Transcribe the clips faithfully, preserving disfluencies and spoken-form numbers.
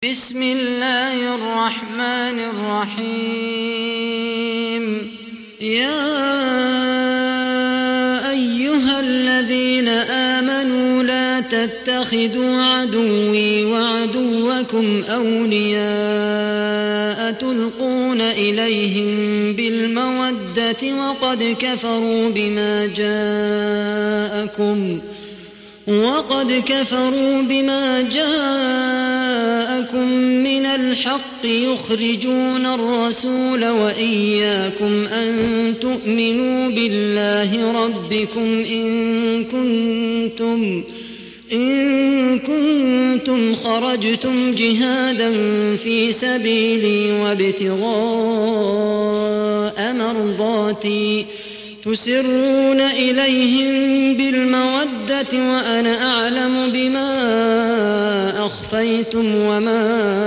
بسم الله الرحمن الرحيم. يا أيها الذين آمنوا لا تتخذوا عدوي وعدوكم أولياء تلقون إليهم بالمودة وقد كفروا بما جاءكم وقد كفروا بما جاءكم من الحق يخرجون الرسول وإياكم أن تؤمنوا بالله ربكم إن كنتم إن كنتم خرجتم جهادا في سبيلي وابتغاء مرضاتي تسرون إليهم بالمودة وأنا أعلم بما أخفيتم وما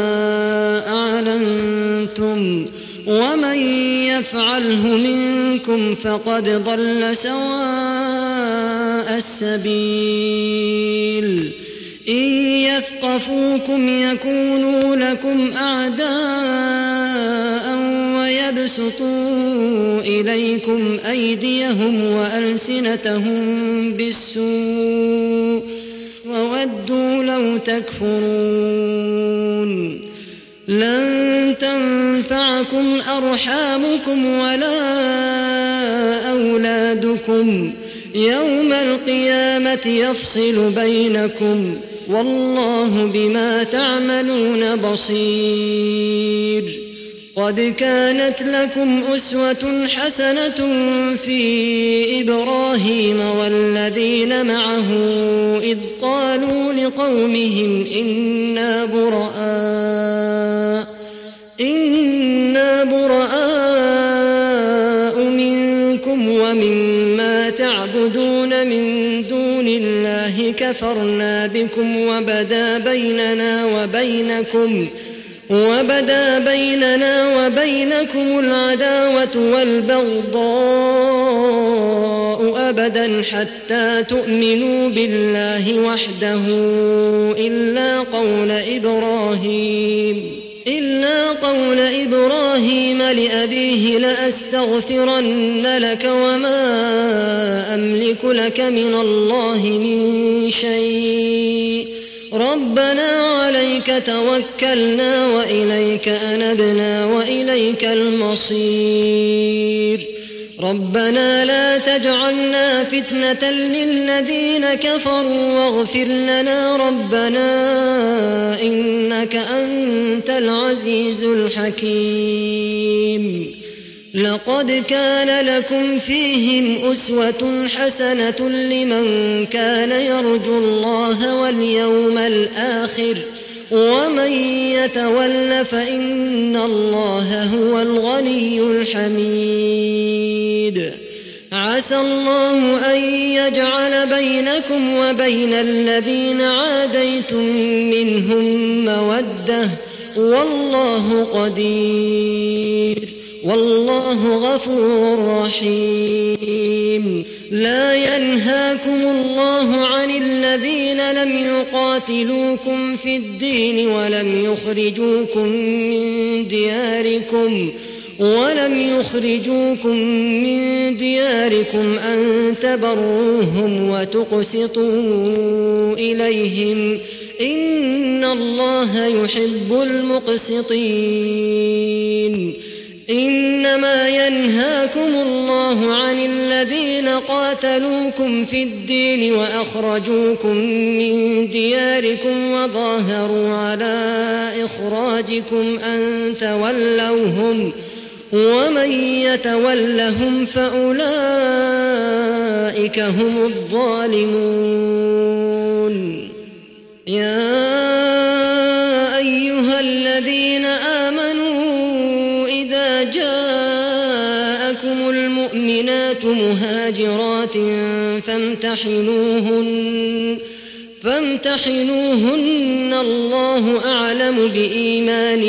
أعلنتم ومن يفعله منكم فقد ضل سواء السبيل. إن يثقفوكم يكونوا لكم أعداء ويبسطوا إليكم أيديهم وألسنتهم بالسوء وودوا لو تكفرون. لن تنفعكم أرحامكم ولا أولادكم يوم القيامة يفصل بينكم والله بما تعملون بصير. قد كانت لكم أسوة حسنة في إبراهيم والذين معه إذ قالوا لقومهم إنا براء إنا براء منكم ومما تعبدون من دون الله كفرنا بكم وبدا بيننا وبينكم وبدا بيننا وبينكم العداوة والبغضاء أبدا حتى تؤمنوا بالله وحده إلا قول إبراهيم إلا قول إبراهيم لأبيه لأستغفرن لك وما أملك لك من الله من شيء ربنا عليك توكلنا وإليك أنبنا وإليك المصير. ربنا لا تجعلنا فتنة للذين كفروا واغفر لنا ربنا إنك أنت العزيز الحكيم. لقد كان لكم فيهم أسوة حسنة لمن كان يرجو الله واليوم الآخر ومن يتول فإن الله هو الغني الحميد. عسى الله أن يجعل بينكم وبين الذين عاديتم منهم مودة والله قدير والله غفور رحيم. لا ينهاكم الله عن الذين لم يقاتلوكم في الدين ولم يخرجوكم من دياركم ولم يخرجوكم من دياركم أن تبروهم وتقسطوا إليهم إن الله يحب المقسطين. إنما ينهاكم الله عن الذين قاتلوكم في الدين وأخرجوكم من دياركم وظاهروا على إخراجكم أن تولوهم ومن يتولهم فأولئك هم الظالمون. يا أيها الذين آمنوا إذا جاءكم المؤمنات مهاجرات فامتحنوهن فامتحنوهن الله أعلم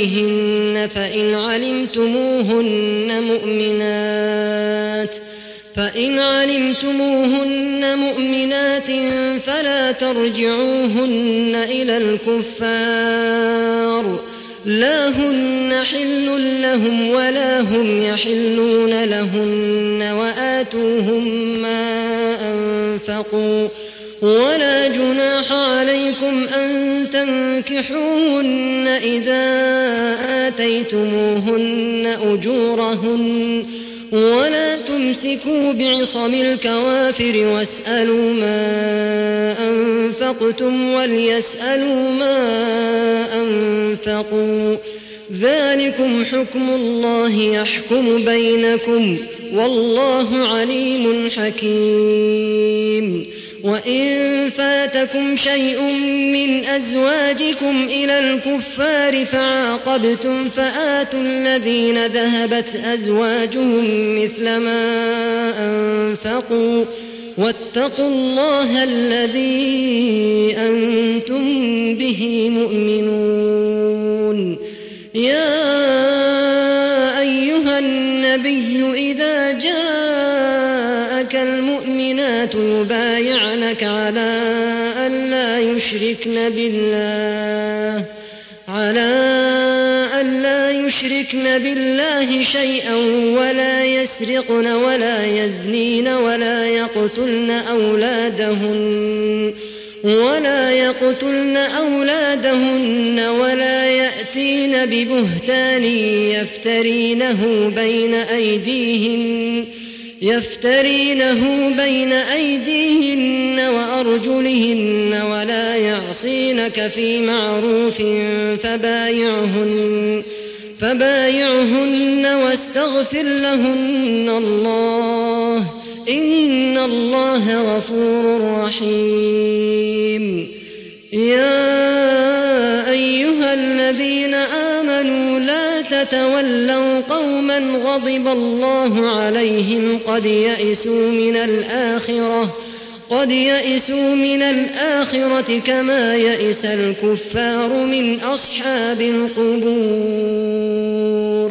بإيمانهن فإن علمتموهن مؤمنات فإن علمتموهن مؤمنات فلا ترجعوهن إلى الكفار لا هن حل لهم ولا هم يحلون لهن وآتوهم ما أنفقوا ولا جناح عليكم أن تنكحوهن إذا آتيتموهن أجورهن ولا تمسكوا بعصم الكوافر واسألوا ما أنفقتم وليسألوا ما أنفقوا ذلكم حكم الله يحكم بينكم والله عليم حكيم وإن فاتكم شيء من أزواجكم إلى الكفار فعاقبتم فآتوا الذين ذهبت أزواجهم مثل ما أنفقوا واتقوا الله الذي أنتم به مؤمنون يا أيها النبي إذا جاءك المؤمنات يبايعنك على أن لا يشركن بالله على أن لا يشركن بالله شيئا ولا يسرقن ولا يزنين ولا يقتلن أولادهن ولا يقتلن أولادهن ولا يأتين ببهتان يفترينه بين أيديهن يفترينه بين أيديهن وأرجلهن ولا يعصينك في معروف فبايعهن فبايعهن واستغفر لهن الله إن الله غفور رحيم يا أيها الذين آمنوا لا تتولوا قوما غضب الله عليهم قد يئسوا من الآخرة قد يئسوا من الآخرة كما يئس الكفار من أصحاب القبور